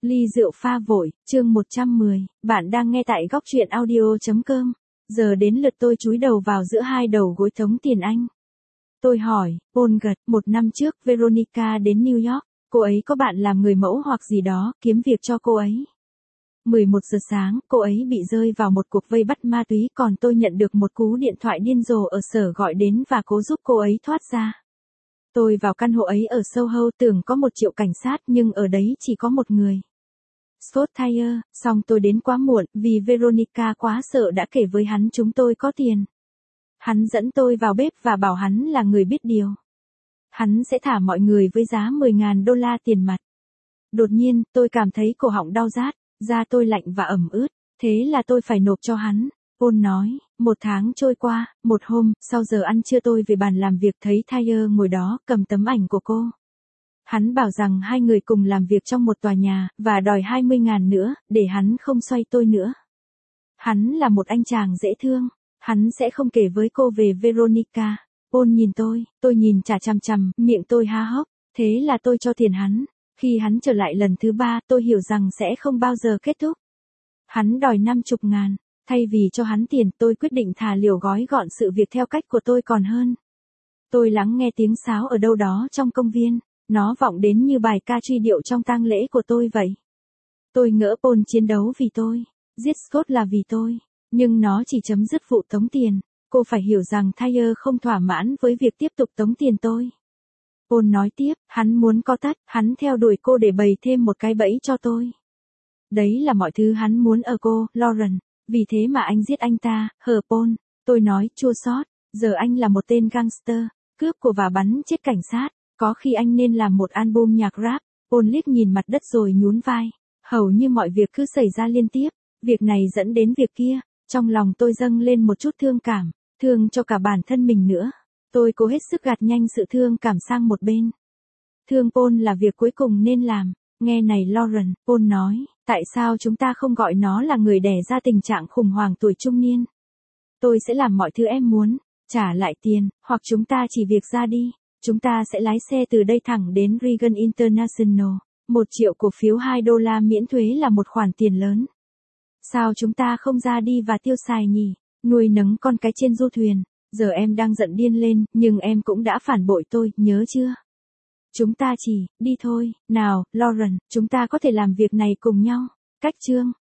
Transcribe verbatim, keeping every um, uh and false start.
Ly rượu pha vội, chương một trăm mười, bạn đang nghe tại góc truyện audio.com. Giờ đến lượt tôi chúi đầu vào giữa hai đầu gối tống tiền anh. Tôi hỏi, Paul gật, một năm trước Veronica đến New York, cô ấy có bạn làm người mẫu hoặc gì đó, kiếm việc cho cô ấy. mười một giờ sáng, cô ấy bị rơi vào một cuộc vây bắt ma túy, còn tôi nhận được một cú điện thoại điên rồ ở sở gọi đến và cố giúp cô ấy thoát ra. Tôi vào căn hộ ấy ở Soho tưởng có một triệu cảnh sát nhưng ở đấy chỉ có một người. Scott Thayer, xong tôi đến quá muộn vì Veronica quá sợ đã kể với hắn chúng tôi có tiền. Hắn dẫn tôi vào bếp và bảo hắn là người biết điều. Hắn sẽ thả mọi người với giá mười nghìn đô la tiền mặt. Đột nhiên, tôi cảm thấy cổ họng đau rát, da tôi lạnh và ẩm ướt, thế là tôi phải nộp cho hắn. Paul nói, một tháng trôi qua, một hôm, sau giờ ăn trưa tôi về bàn làm việc thấy Thayer ngồi đó, cầm tấm ảnh của cô. Hắn bảo rằng hai người cùng làm việc trong một tòa nhà, và đòi hai mươi ngàn nữa, để hắn không xoay tôi nữa. Hắn là một anh chàng dễ thương, hắn sẽ không kể với cô về Veronica. Paul nhìn tôi, tôi nhìn chả chằm chằm, miệng tôi há hốc, thế là tôi cho tiền hắn. Khi hắn trở lại lần thứ ba, tôi hiểu rằng sẽ không bao giờ kết thúc. Hắn đòi năm chục ngàn. Thay vì cho hắn tiền, tôi quyết định thà liều gói gọn sự việc theo cách của tôi còn hơn. Tôi lắng nghe tiếng sáo ở đâu đó trong công viên, nó vọng đến như bài ca truy điệu trong tang lễ của tôi vậy. Tôi ngỡ Paul chiến đấu vì tôi, giết Scott là vì tôi, nhưng nó chỉ chấm dứt vụ tống tiền. Cô phải hiểu rằng Thayer không thỏa mãn với việc tiếp tục tống tiền tôi. Paul nói tiếp, hắn muốn có tất, hắn theo đuổi cô để bày thêm một cái bẫy cho tôi. Đấy là mọi thứ hắn muốn ở cô, Lauren. Vì thế mà anh giết anh ta, hờ Paul. Tôi nói, chua xót, giờ anh là một tên gangster, cướp của và bắn chết cảnh sát. Có khi anh nên làm một album nhạc rap. Paul liếc nhìn mặt đất rồi nhún vai. Hầu như mọi việc cứ xảy ra liên tiếp. Việc này dẫn đến việc kia. Trong lòng tôi dâng lên một chút thương cảm. Thương cho cả bản thân mình nữa. Tôi cố hết sức gạt nhanh sự thương cảm sang một bên. Thương Paul là việc cuối cùng nên làm. Nghe này Lauren, Paul nói, tại sao chúng ta không gọi nó là người đẻ ra tình trạng khủng hoảng tuổi trung niên? Tôi sẽ làm mọi thứ em muốn, trả lại tiền, hoặc chúng ta chỉ việc ra đi. Chúng ta sẽ lái xe từ đây thẳng đến Reagan International. Một triệu cổ phiếu hai đô la miễn thuế là một khoản tiền lớn. Sao chúng ta không ra đi và tiêu xài nhỉ? Nuôi nấng con cái trên du thuyền. Giờ em đang giận điên lên, nhưng em cũng đã phản bội tôi, nhớ chưa? Chúng ta chỉ, đi thôi, nào, Lauren, chúng ta có thể làm việc này cùng nhau. Cách chương.